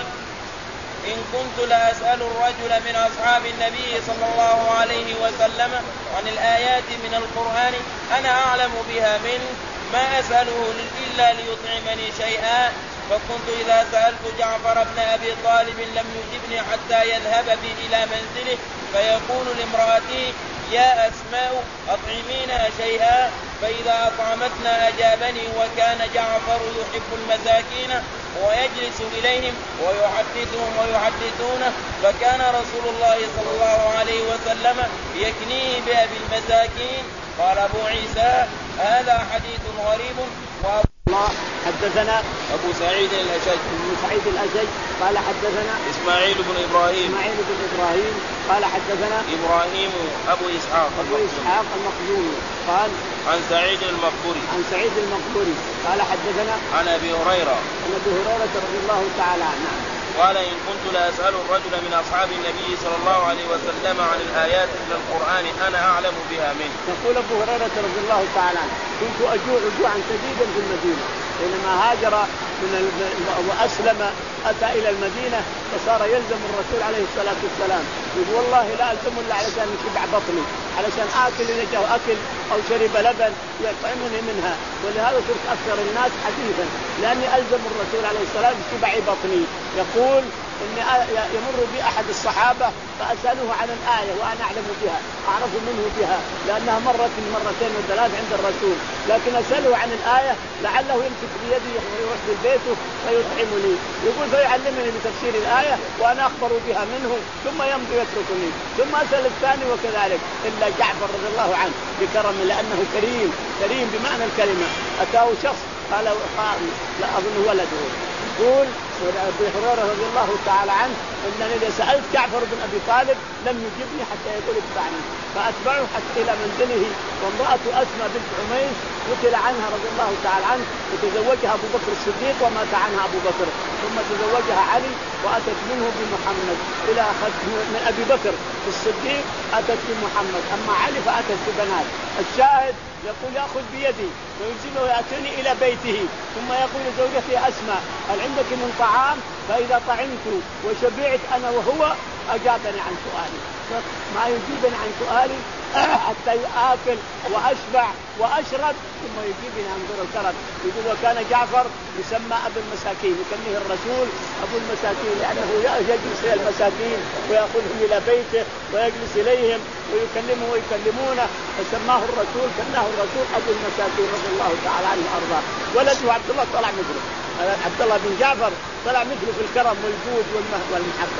إن كنت لأسأل الرجل من أصحاب النبي صلى الله عليه وسلم عن الآيات من القرآن أنا أعلم بها منه ما أسأله إلا ليطعمني شيئا فكنت إذا سألت جعفر بن أبي طالب لم يجبني حتى يذهب بي إلى منزله فيقول لامرأته يا أسماء أطعمينا شيئا فإذا أطعمتنا أجابني وكان جعفر يحب المساكين ويجلس إليهم ويحدثهم ويحدثونه فكان رسول الله صلى الله عليه وسلم يكنيه بأبي المساكين. قال أبو عيسى هذا حديث غريب. الله حدثنا أبو سعيد الأشج أبو سعيد الأشج قال حدثنا إسماعيل بن إبراهيم إسماعيل بن إبراهيم قال حدثنا إبراهيم أبو إسحاق أبو إسحاق المخزومي قال عن سعيد المقبري عن سعيد المقبري قال حدثنا عن أبي هريرة عن أبي هريرة رضي الله تعالى عنه قال إن كنت لأسأل الرجل من أصحاب النبي صلى الله عليه وسلم عن الآيات من القرآن أنا أعلم بها منه. يقول أبو هريرة رضي الله تعالى عنه كنت أجوع جوعا شديدا في المدينة حينما هاجر من وأسلم أتى إلى المدينة فصار يلزم الرسول عليه الصلاة والسلام يقول والله لا ألزم إلا علشان يشبع بطني علشان آكل إذا جاء أكل أو شرب لبن يطعمني منها ولهذا صرت أكثر الناس حديثا لأني ألزم الرسول عليه الصلاة والسلام بشبع بطني. يقول إني يمر بي أحد الصحابة فأسأله عن الآية وأنا أعلم بها أعرف منه بها لأنها مرت مرتين وثلاث عند الرسول لكن أسأله عن الآية لعله يمسك بيدي ويروح ببيته فيطعمني يقول فيعلمني بتفسير الآية وأنا أخبر بها منه ثم يمضي يتركني ثم أسأل الثاني وكذلك إلا جعفر رضي الله عنه بكرم لأنه كريم كريم بمعنى الكلمة. أتاه شخص قال لا أظن ولده يقول أبي هريرة رضي الله تعالى عنه أنني إذا سألت جعفر بن أبي طالب لم يجبني حتى يقول اتبعني فأتبعه حتى إلى منزله وامرأة أسمى بنت عميس قتل عنها رضي الله تعالى عنه وتزوجها أبو بكر الصديق ومات عنها أبو بكر ثم تزوجها علي وأتت منه بمحمد إلى أخذت من أبي بكر الصديق أتت بمحمد أما علي فأتت ببنات. الشاهد يقول يأخذ بيدي ويلزمه ويأتيني إلى بيته ثم يقول لزوجتي أسماء هل عندك من طعام فإذا طعمت وشبعت أنا وهو أجابني عن سؤالي ما يجيبني عن سؤالي حتى آكل وأشبع وأشرب ثم يجيبني عن ذر الكرم. يقول وكان جعفر يسمى أبو المساكين يسميه الرسول أبو المساكين لأنه يجلس إلى المساكين ويأخذهم إلى بيته ويجلس إليهم ويكلمه ويكلمونه فسماه الرسول كناه الرسول أبو المساكين رضي الله تعالى عنه وأرضاه. ولده عبد الله طلع مثله عبد الله بن جعفر طلع مثله في الكرم والجود والمحبة.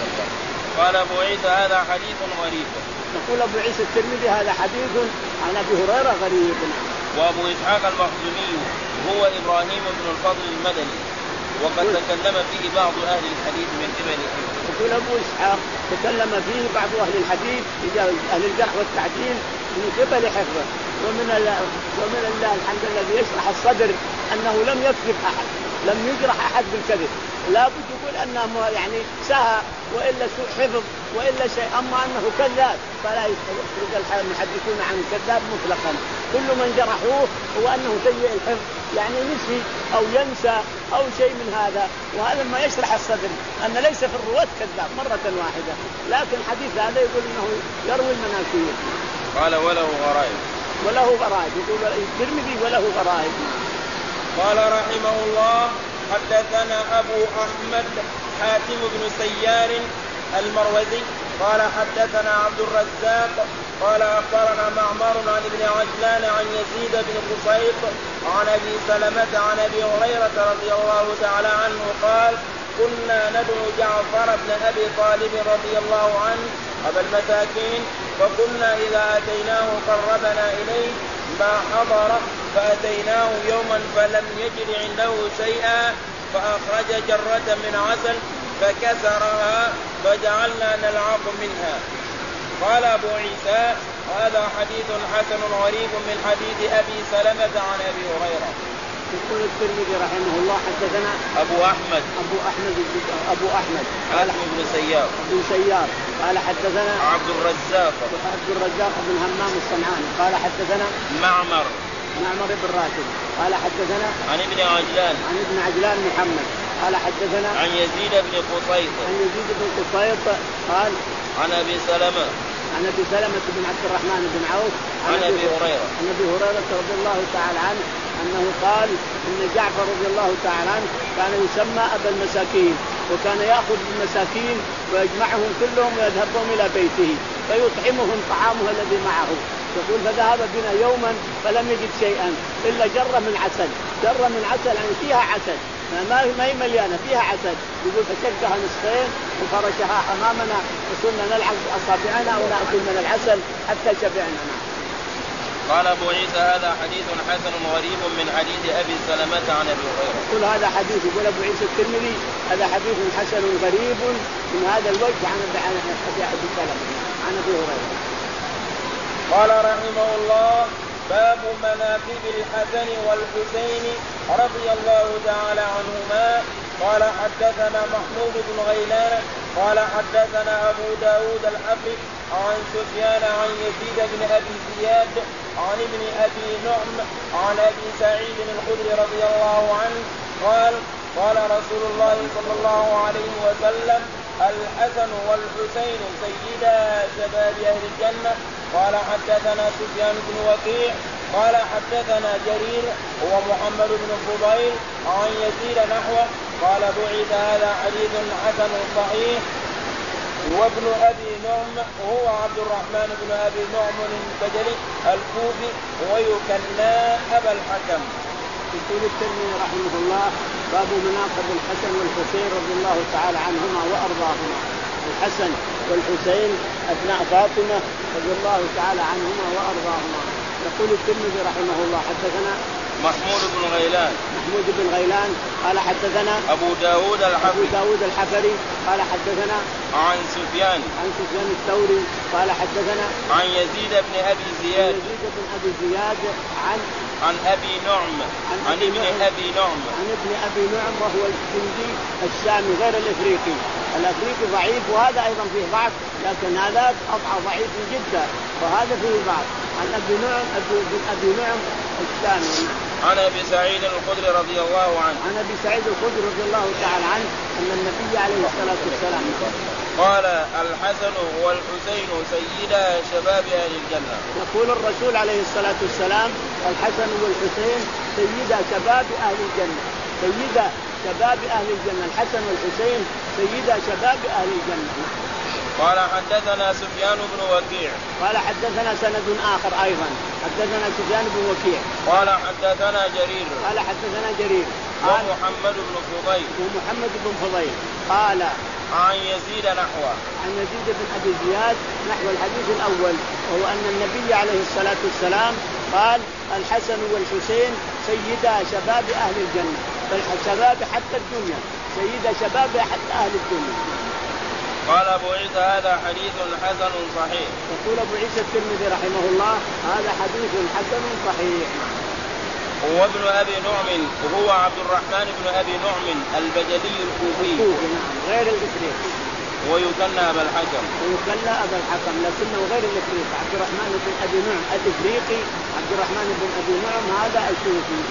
قال أبو عيسى هذا حديث غريب. يقول أبو عيسى الترمذي هذا حديث عن أبي هريرة غريب. وأبو إسحاق المخزومي هو إبراهيم بن الفضل المدني وقد تكلم فيه بعض أهل الحديث من قبل. يقول أبو إسحاق تكلم فيه بعض أهل الحديث أهل الجرح والتعديل من قبل حفظه ومن ومن الله الحمد الذي يشرح الصدر أنه لم يكذب أحد لم يجرح أحد بالكذب لا بد يقول أنه يعني سهى وإلا سوء حفظ وإلا شيء أما أنه كذاب فلا يخرج المحدثون عن الكذاب مطلقا. كل من جرحوه هو أنه سيء الحفظ يعني نسي أو ينسى أو شيء من هذا وهذا ما يشرح الصدر أن ليس في الرواة كذاب مرة واحدة لكن الحديث هذا يقول أنه يروي المناكير. قال وله غرائب وله غرائب يقول الترمذي وله غرائب. قال رحمه الله حدثنا أبو أحمد حاتم بن سيار المروزي قال حدثنا عبد الرزاق قال أخبرنا معمر عن ابن عجلان عن يزيد بن قصيط عن أبي سلمة عن أبي هريرة رضي الله تعالى عنه قال كنا ندعو جعفر بن أبي طالب رضي الله عنه أبا المساكين فكنا إذا أتيناه قربنا إليه ما حضر فأتيناه يوما فلم يجد عنده شيئا فأخرج جرة من عسل فكسرها فجعلنا نلعق منها. قال أبو عيسى هذا حديث حسن غريب من حديث أبي سلمة عن أبي هريرة. يقول الترمذي رحمه الله حدثنا أبو أحمد أبو أحمد أبو أحمد قال ابن سيار ابن سيار قال حدثنا عبد الرزاق عبد الرزاق بن همام الصنعاني قال حدثنا معمر معمر بن راشد قال حدثنا عن ابن عجلان عن ابن عجلان محمد قال حدثنا عن يزيد بن قصيط عن يزيد بن قصيط قال عن أبي سلمة عن أبي سلمة بن عبد الرحمن بن عوف عن, عن أبي هريرة عن أبي هريرة رضي الله تعالى عنه أنه قال إن جعفر رضي الله تعالى عنه كان يسمى أبا المساكين وكان يأخذ المساكين ويجمعهم كلهم ويذهبهم إلى بيته فيطعمهم طعامه الذي معه. يقول فذهب بنا يوما فلم يجد شيئا إلا جرة من عسل جرة من عسل يعني فيها عسل ما هي مليانة فيها عسل. يقول فشقها نصفين وفرشها أمامنا وصرنا نلعب بأصابعنا ونأكل من العسل حتى شبعنا. قال أبو عيسى هذا حديث حسن غريب من حديث أبي سلمة عن أبي هريرة. يقول هذا حديث، يقول أبو عيسى الترمذي هذا حديث حسن غريب من هذا الوجه عن أبي سلمة عن أبي هريرة. قال رحمه الله باب مناقب الحسن والحسين رضي الله تعالى عنهما. قال حدثنا محمود بن غيلان قال حدثنا أبو داود الحفظ عن سفيان عن يزيد بن أبي زياد عن ابن أبي نعم عن أبي سعيد الخدري رضي الله عنه قال قال رسول الله صلى الله عليه وسلم الحسن والحسين سيدا شباب أهل الجنة. قال حدثنا سفيان بن وكيع قال حدثنا جرير هو محمد بن فضيل عن يزيد نحوه. قال بعث هذا حديث حسن صحيح. وابن أبي نعم هو عبد الرحمن بن أبي نعم البجلي الكوفي ويكنى أبا الحكم. يقول الترمذي رحمه الله باب مناقب الحسن والحسين رضي الله تعالى عنهما وأرضاهما. الحسن والحسين أبناء فاطمة رضي الله تعالى عنهما وأرضاهما. يقول الترمذي رحمه الله حدثنا محمود بن غيلان محمود بن غيلان قال حدثنا أبو داود الحفري أبو داود الحفري قال حدثنا عن سفيان عن سفيان الثوري قال حدثنا عن يزيد بن أبي زياد يزيد بن أبي زياد عن عن أبي نعم عن, عن ابن أبي نعم عن ابن أبي نعم وهو الجندي الشامي غير الإفريقي. الأفريقي ضعيف وهذا أيضا فيه ضعف لكن هذا أضعف ضعيف جدا وهذا فيه ضعف. عن أبي نعم ابن أبي نعم الشامي عن أبي سعيد الخدري رضي الله عنه عن أبي سعيد الخدري رضي الله تعالى عنه أن النبي عليه الصلاة والسلام قال الحسن والحسين سيدا شباب أهل الجنة. يقول الرسول عليه الصلاة والسلام الحسن والحسين سيدا شباب أهل الجنة. سيدا شباب أهل الجنة الحسن والحسين سيدا شباب أهل الجنة. قال حدثنا سفيان بن وكيع قال حدثنا سند آخر أيضا حدثنا سفيان بن وكيع قال حدثنا جرير قال حدثنا جرير ومحمد بن فضيل ومحمد بن فضيل قال عن يزيد نحوه عن يزيد بن أبي زياد نحو الحديث الأول وهو أن النبي عليه الصلاة والسلام قال الحسن والحسين سيدا شباب أهل الجنة بل شباب حتى الدنيا سيدا شباب حتى أهل الدنيا. قال أبو عيسى هذا حديث حسن صحيح. يقول أبو عيسى الترمذي رحمه الله هذا حديث حسن صحيح. وابن أبي نعم وهو عبد الرحمن بن أبي نعم البجلي الكوفي نعم غير الإفريقي ويكنى أبا الحكم ويكنى أبا الحكم لكنه غير الإفريقي. عبد الرحمن بن أبي نعم الإفريقي عبد الرحمن بن أبي نعم هذا الكوفي.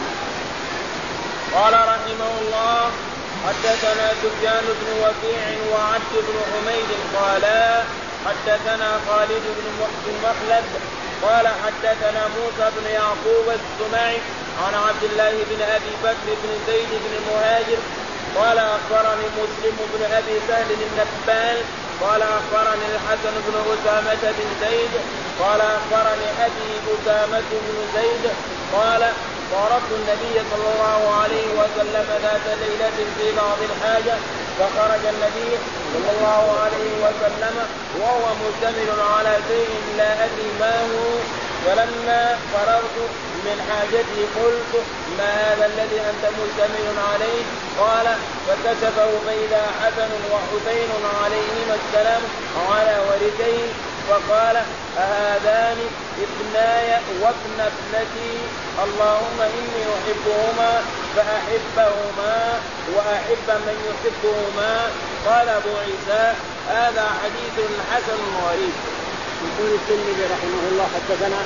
قال رحمه الله حدثنا سفيان بن وكيع وعبد بن حميد قالا حدثنا خالد بن مخلد قال حدثنا موسى بن يعقوب السماعي عن عبد الله بن أبي بكر بن زيد بن المهاجر قال أخبرني مسلم بن أبي سهل النبال قال أخبرني الحسن بن أسامة بن زيد قال أخبرني أبي أسامة بن زيد قال فارقت النبي صلى الله عليه وسلم ذات ليلة في بعض الحاجة فخرج النبي صلى الله عليه وسلم وهو مشتمل على شيء لا أدري ما هو فلما فرغت من حاجتي قلت ما هذا الذي أنت مشتمل عليه؟ قال فكشفه فإذا حسن وحسين عليهما السلام على ورثين فقال أهذان ابناي وابن ابنتي اللهم إني أحبهما فأحبهما وأحب من يحبهما. قال أبو عيسى هذا حديث حسن غريب. يقول الترمذي رحمه الله حدثنا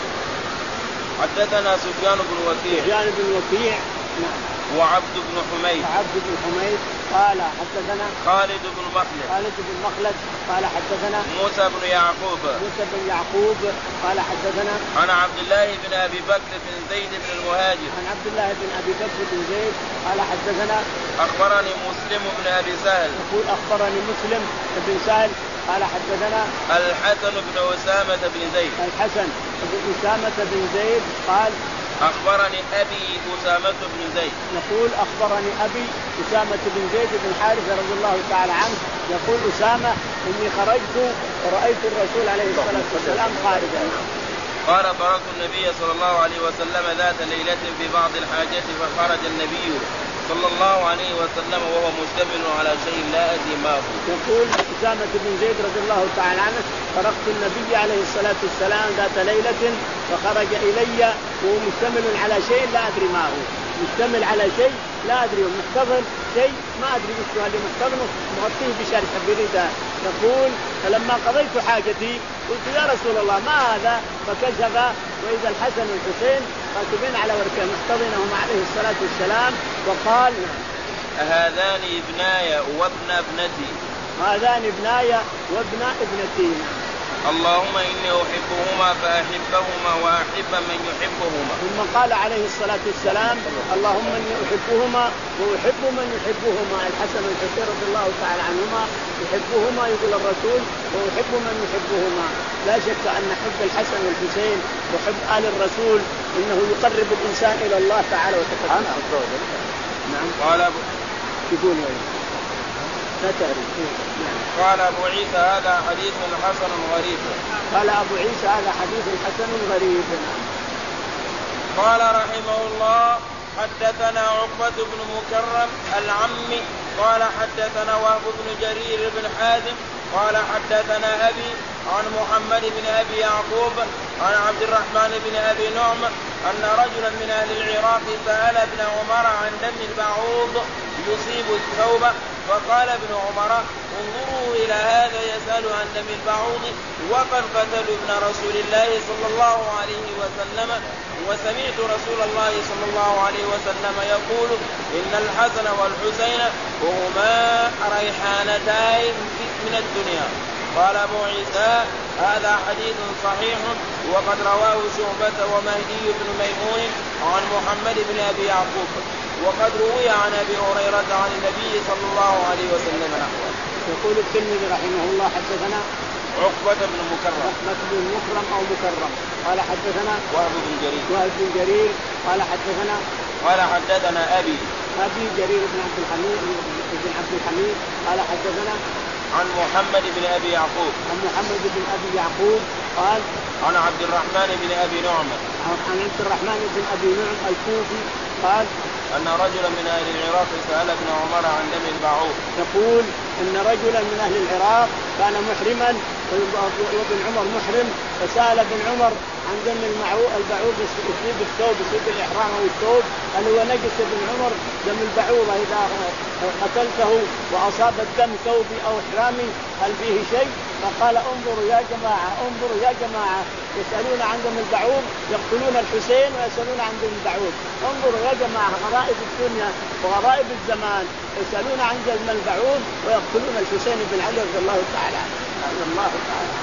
حدثنا سفيان بن وكيع سفيان بن وكيع نعم وعبد بن حميد وعبد بن حميد قال حدثنا خالد بن مخلد خالد بن مخلد قال حدثنا موسى بن يعقوب موسى بن يعقوب قال حدثنا عن عبد الله بن أبي بكر بن زيد بن المهاجر عن عبد الله بن أبي بكر بن زيد قال حدثنا أخبرني مسلم بن أبي سهل يقول أخبرني مسلم بن سهل قال حدثنا الحسن بن أسامة بن زيد الحسن بن أسامة بن زيد قال أخبرني أبي أسامة بن زيد يقول أخبرني أبي أسامة بن زيد بن حارثة رضي الله تعالى عنه يقول أسامة إني خرجت ورأيت الرسول عليه الصلاة والسلام خارجا قال تركت النبي صلى الله عليه وسلم ذات ليلة في بعض الحاجات فخرج النبي صلى الله عليه وسلم وهو مشتمل على شيء لا أدري ما هو. يقول أسامة بن زيد رضي الله تعالى عنه تركت النبي عليه الصلاة والسلام ذات ليلة فخرج إلي وهو مشتمل على شيء لا أدري ما هو. مشتمل على شيء لا أدري محتضن شيء ما أدري وش هو اللي محتضنه مغطيه بشرح برداء. يقول فلما قضيت حاجتي قلت يا رسول الله ما هذا فكشف وإذا الحسن والحسين راكبين على وركان محتضنهم عليه الصلاة والسلام وقال هذان ابناي وابن ابنتي هذان ابناي وابن ابنتي اللهم إني أحبهما فأحبهما وأحب من يحبهما. ثم قال عليه الصلاة والسلام اللهم إني أحبهما وأحب من يحبهما. الحسن والحسين رضي الله تعالى عنهما يحبهما يقول الرسول وأحب من يحبهما. لا شك أن حب الحسن والحسين وحب آل الرسول إنه يقرب الإنسان إلى الله تعالى وتعالى. نعم. قال يقول لا تعرف. قال أبو عيسى هذا حديث حسن غريب. قال أبو عيسى هذا حديث حسن غريب. قال رحمه الله حدثنا عقبة بن مكرم العمي قال حدثنا وهب بن جرير بن حازم قال حدثنا أبي عن محمد بن أبي يعقوب عن عبد الرحمن بن أبي نعم أن رجلا من أهل العراق سأل ابن عمر عن دم البعوض يصيب الثوب فقال ابن عمر انظروا إلى هذا يسأل عن دم البعوض وقد قتلوا ابن رسول الله صلى الله عليه وسلم وسمعت رسول الله صلى الله عليه وسلم يقول إن الحسن والحسين هما ريحانتين من الدنيا. قال أبو عيسى هذا حديث صحيح وقد رواه شعبة ومهدي بن ميمون عن محمد بن أبي يعقوب وقد روي عن أبي هريرة عن النبي صلى الله عليه وسلم نحوه. يقول الترمذي رحمه الله حدثنا عقبة بن مكرم عقبة بن مكرم أو مكرم قال حدثنا وهب بن جرير وهب بن جرير قال حدثنا قال حدثنا أبي أبي جرير بن عبد الحميد بن عبد الحميد قال حدثنا عن محمد بن أبي يعقوب عن محمد بن أبي يعقوب قال عن عبد الرحمن بن أبي نعم عن عبد الرحمن بن أبي نعم الكوفي قال أن رجلا من أهل العراق سأل ابن عمر عن دم البعوض. يقول أن رجلا من أهل العراق كان محرما وابن عمر محرم فسأل ابن عمر عن دم البعوض يصيب الثوب يصيب الإحرام أو الثوب هل هو نجس ابن عمر دم البعوض إذا قتلته وأصاب الدم ثوبي أو إحرامي هل فيه شيء؟ فقال انظروا يا جماعة انظروا يا جماعة يسألون عن دم البعوض يقتلون الحسين ويسألون عن دم البعوض. انظروا يا جماعة غرائب الدنيا وغرائب الزمان يسألون عن دم البعوض ويقتلون الحسين بن علي رضي الله تعالى رضي الله تعالى.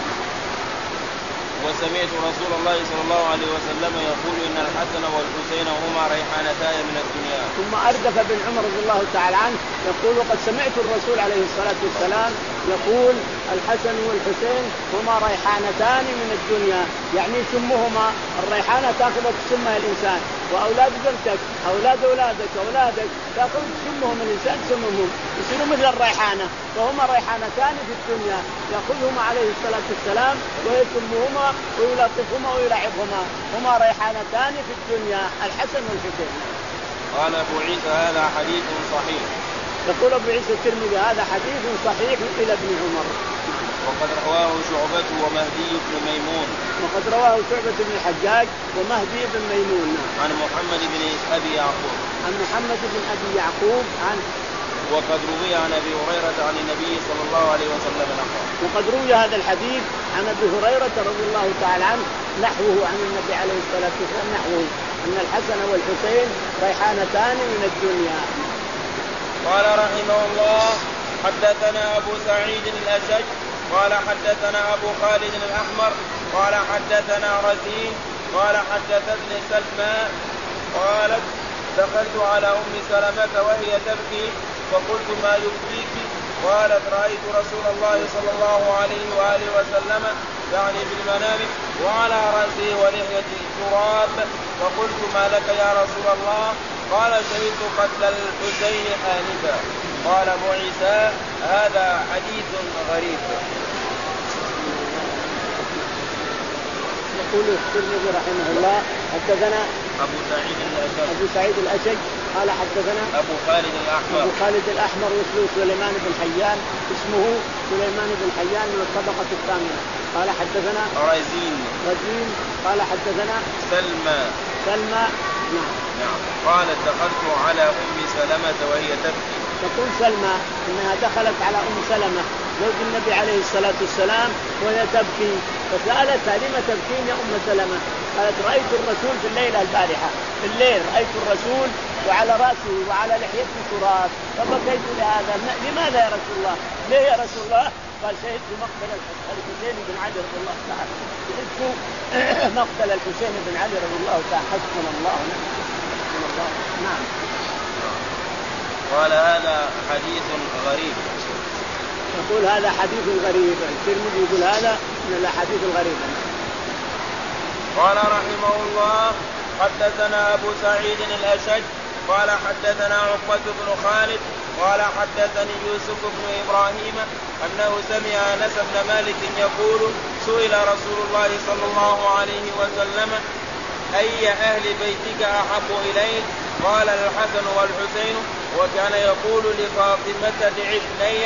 وسمعت رسول الله صلى الله عليه وسلم يقول إن الحسن والحسين هما ريحانتاي من الدنيا. ثم أردف بن عمر رضي الله تعالى عنه يقول وقد سمعت الرسول عليه الصلاة والسلام يقول الحسن والحسين هما ريحانتان من الدنيا يعني سمهما الريحانة تأخذ تسمها الإنسان وأولاد بنتك أولاد أولادك أولادك تأخذ تسمهم الإنسان تسمهم يصيروا مثل الريحانة فهما ريحانتان في الدنيا يأخذهما عليه الصلاة والسلام ويسمهما ويلطفهما ويلعبهما هما ريحانتان في الدنيا الحسن والحسين. قال أبو عيسى هذا حديث صحيح. يقول أبو عيسى الترمذي هذا حديث صحيح إلى ابن عمر. وقد رواه شعبة ومهدي بن ميمون. وقد رواه شعبة بن الحجاج ومهدي بن ميمون. عن محمد بن أبي يعقوب. عن محمد بن أبي يعقوب عن. وقد روي عن أبي هريرة عن النبي صلى الله عليه وسلم نحوه. وقد روي هذا الحديث عن أبي هريرة رضي الله تعالى عنه نحوه عن النبي عليه الصلاة والسلام نحوه أن الحسن والحسين ريحانتان من الدنيا. قال رحمه الله حدثنا أبو سعيد الأشج قال حدثنا أبو خالد الأحمر قال حدثنا رزين قال حدثتني سلمى قالت دخلت على أم سلمة وهي تبكي فقلت ما يبكيك؟ قالت رأيت رسول الله صلى الله عليه وآله وسلم يعني بالمنام وعلى رأسه ولحيته تراب فقلت ما لك يا رسول الله؟ قال شهدت قتل الحسين آنفا. قال أبو عيسى هذا حديث غريب. يقول الترمذي رحمه الله حدثنا أبو سعيد الأشج أبو سعيد الأشج قال حدثنا أبو خالد الأحمر أبو خالد الأحمر واسمه سليمان بن حيان اسمه سليمان بن حيان من الطبقة الثامنة قال حدثنا رزين رزين قال حدثنا سلمى سلمى نعم نعم قالت دخلت على أم سلمة وهي تبكي. تقول سلمى انها دخلت على ام سلمة زوج النبي عليه الصلاة والسلام وهي تبكي فسألتها لما تبكين يا ام سلمة؟ قالت رأيت الرسول في الليلة البارحة في الليل رأيت الرسول وعلى رأسه وعلى لحيته تراب فبكيت لهذا. لماذا يا رسول الله؟ ليه يا رسول الله؟ قال شهدت مقتل الحسين بن علي رضي الله تعالى شهدت مقتل الحسين بن علي رضي الله تعالى. حسبنا الله ونعم الله. نعم. قال هذا حديث غريب. يقول هذا حديث غريب. الترمذي يقول هذا من الاحاديث الغريبة. قال رحمه الله حدثنا أبو سعيد الأشج قال حدثنا عقبة بن خالد قال حدثني يوسف بن إبراهيم أنه سمع أنس بن مالك يقول سئل رسول الله صلى الله عليه وسلم أي أهل بيتك أحب إليك؟ قال الحسن والحسين وكان يقول لفاطمة لابني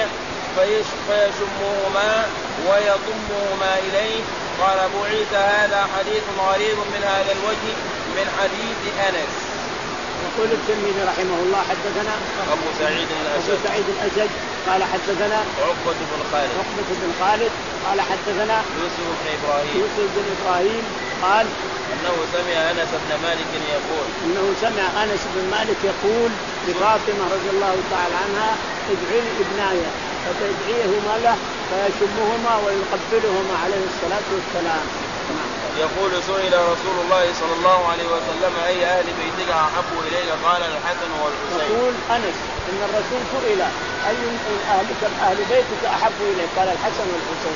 فيشمهما ويضمهما إليه. قال أبو عيسى هذا حديث غريب من هذا الوجه من حديث أنس. يقول الترمذي رحمه الله حدثنا أبو سعيد الأشج أبو سعيد الأشج قال حدثنا عقبة بن خالد عقبة بن خالد قال حدثنا يوسف بن إبراهيم يوسف بن إبراهيم قال أنه سمع أنس بن مالك يقول أنه سمع أنس بن مالك يقول لفاطمة رضي الله تعالى عنها ادعي ابناي فتدعيهما له فيشمهما ويقبلهما عليه الصلاة والسلام. يقول سئل رسول الله صلى الله عليه وسلم أي أهل بيتك أحب إليك؟ قال الحسن والحسين. يقول أنس إن الرسول سئل أي أهلك أهل بيتك أحب إليك؟ قال الحسن والحسين.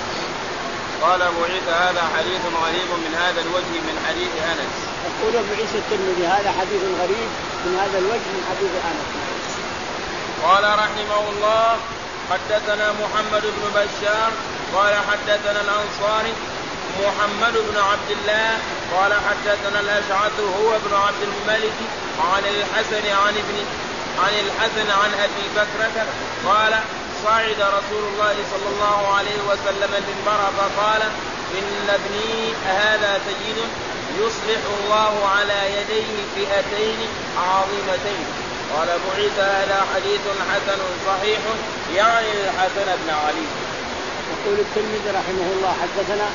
قال أبو عيسى هذا حديث غريب من هذا الوجه من حديث أنس. يقول أبو عيسى الترمذي هذا حديث غريب من هذا الوجه من حديث أنس. قال رحمه الله حدثنا محمد بن بشار قال حدثنا الأنصاري محمد بن عبد الله قال حدثنا الأشعث هو ابن عبد الملك عن الحسن عن ابن عن الحسن عن أبي بكرة قال صعد رسول الله صلى الله عليه وسلم المنبر فقال إن ابني هذا سيد يصلح الله على يديه فئتين عظيمتين. قال أبو عيسى هذا حديث حسن صحيح يعني الحسن بن علي. يقول الترمذي رحمه الله حدثنا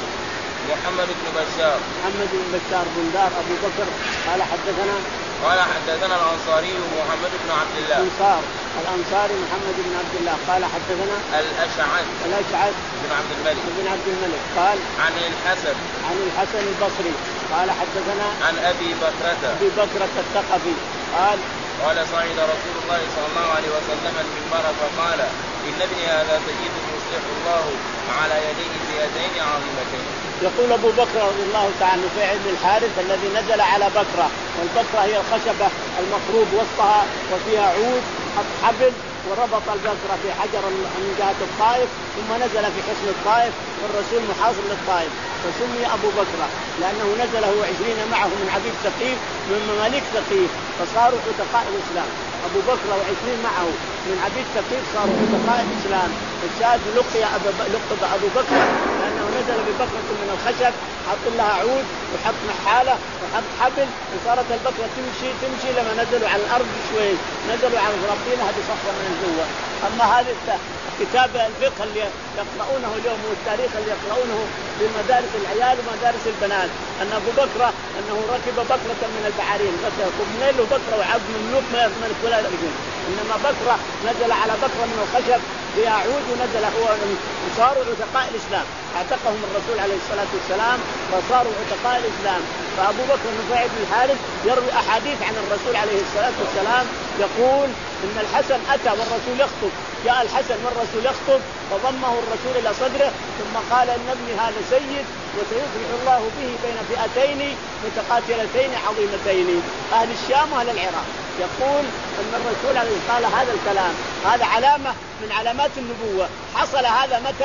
محمد بن بشار محمد بن بشار بن دار أبو بكر قال حدثنا قال حدثنا الأنصاري محمد بن عبد الله الأنصار الأنصاري محمد بن عبد الله قال حدثنا الأشعث الأشعث بن عبد الملك بن عبد الملك قال عن الحسن عن الحسن البصري قال حدثنا عن أبي بكرة أبي بكرة الثقفي قال قال صعد رسول الله صلى الله عليه وسلم المنبر فقال إن ابني هذا سيد يصلح الله على يديه فئتين عظيمتين. يقول أبو بكر رضي الله تعالى نفيع بن الحارث الذي نزل على بكرة، والبكرة هي الخشبة المفروض وسطها وفيها عود حبل، وربط البكرة في حجر من جهة الطائف ثم نزل في حصن الطائف والرسول محاصر للطائف، فسمي أبو بكرة لأنه نزل هو عشرين معه من عبيد ثقيف من مماليك ثقيف فصاروا عتقاء الإسلام. أبو بكر وعشرين معه من عبيد ثقيف صاروا عتقاء الإسلام. الشاهد لقي لقب أبو بكر لأنه نزل ببكرة من الخشب حط لها عود وحط محالة وحط حبل وصارت البكرة تمشي تمشي لما نزلوا على الأرض شوي نزلوا على ربينها بصفة من الجوة. أما هذا كتاب الفقه اللي يقرؤونه اليوم والتاريخ اللي يقرؤونه في مدارس العيال ومدارس البنات أن أبو بكر أنه ركب بكرة من البحرين قبنين له بكرة وعظم مملوك من الثلاث رجل، إنما بكرة نزل على بكرة من الخشب فيها عود ونزل هو وصاروا عتقاء الإسلام، اعتقهم الرسول عليه الصلاة والسلام فصاروا عتقاء الإسلام. فأبو بكر نفيع بن الحارث يروي أحاديث عن الرسول عليه الصلاة والسلام يقول إن الحسن أتى والرسول يخطب، جاء الحسن والرسول يخطب فضمه الرسول إلى صدره ثم قال إن ابني هذا سيد وسيصلح الله به بين فئتين متقاتلتين عظيمتين أهل الشام وأهل العراق. يقول أن الرسول عليه قال هذا الكلام، هذا علامة من علامات النبوة. حصل هذا متى؟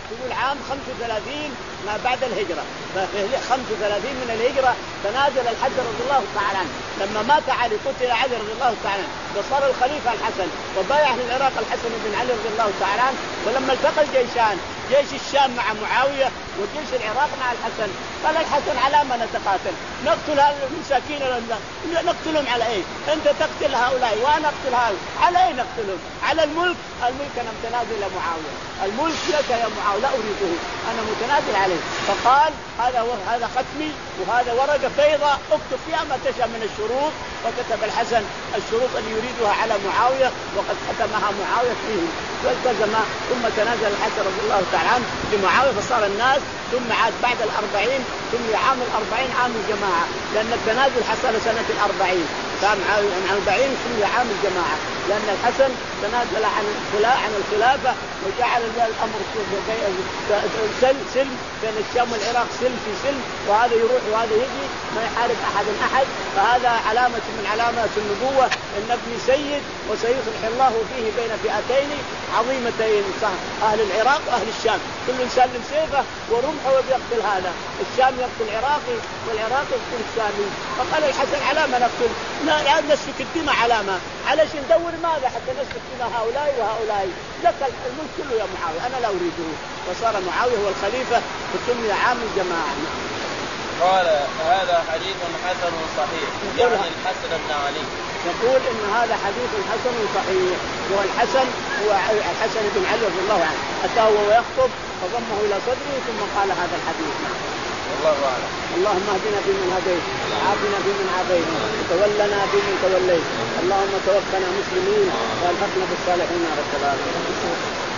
يقول عام خمسة وثلاثين ما بعد الهجرة، ففي خمسة وثلاثين من الهجرة تنازل الحسن رضي الله تعالى عنه. لما مات علي قتل علي رضي الله تعالى عنه وصار الخليفة الحسن، وبايع في العراق الحسن بن علي رضي الله تعالى عنه. ولما التقى الجيشان جيش الشام مع معاوية وجيش العراق مع الحسن، قال الحسن على ما نتقاتل؟ نقتل المساكين نقتلهم على ايه؟ انت تقتل هؤلاء وانا اقتل هؤلاء، على ايه نقتلهم؟ على الملك، الملك انا متنازل الى معاوية، الملك لك يا معاوية لا اريده انا متنازل عليه. فقال هذا هذا ختمي وهذا ورقة بيضاء اكتب فيها ما تشاء من الشروط. فكتب الحسن الشروط اللي يريدها على معاوية وقد ختمها معاوية فيه والتزم. ثم تنازل الحسن رضي الله تعالى عنه لمعاوية فصار الناس. ثم عاد بعد الأربعين ثم عام الأربعين عام الجماعة، لأن التنازل حصل سنة الأربعين، كان عام الأربعين ثم عام الجماعة، لأن الحسن تنازل عن عن الخلافة وجعل الأمر سلم سلم بين الشام والعراق، سلم في سلم، وهذا يروح وهذا يجي ما يحارب أحد أحد. فهذا علامة من علامات النبوة أن ابني سيد وسيصلح الله فيه بين فئتين عظيمتين، أهل العراق وأهل الشام، كل يسلم سيفه ورمحه ويقتل هذا، الشام يقتل العراقي والعراق يقتل الشامي. فقال الحسن على ما نقتل؟ لا نسفك الدماء، علامة علش ندور ماذا حتى نسفك دماء هؤلاء وهؤلاء، لك الملك كله يا معاوية أنا لا أريده. وصار معاوية هو الخليفة وسمي عام الجماعة. قال هذا حديث حسن صحيح يعني الحسن بن علي. يقول إن هذا حديث حسن صحيح، هو الحسن هو الحسن بن علي رضي الله عنه، أتاه وهو يخطب فضمه إلى صدره ثم قال هذا الحديث. والله أعلم. اللهم اهدنا فيمن هديت وعافنا فيمن عافيت وتولنا فيمن توليت، اللهم توفنا مسلمين والحقنا بالصالحين يا رب العالمين.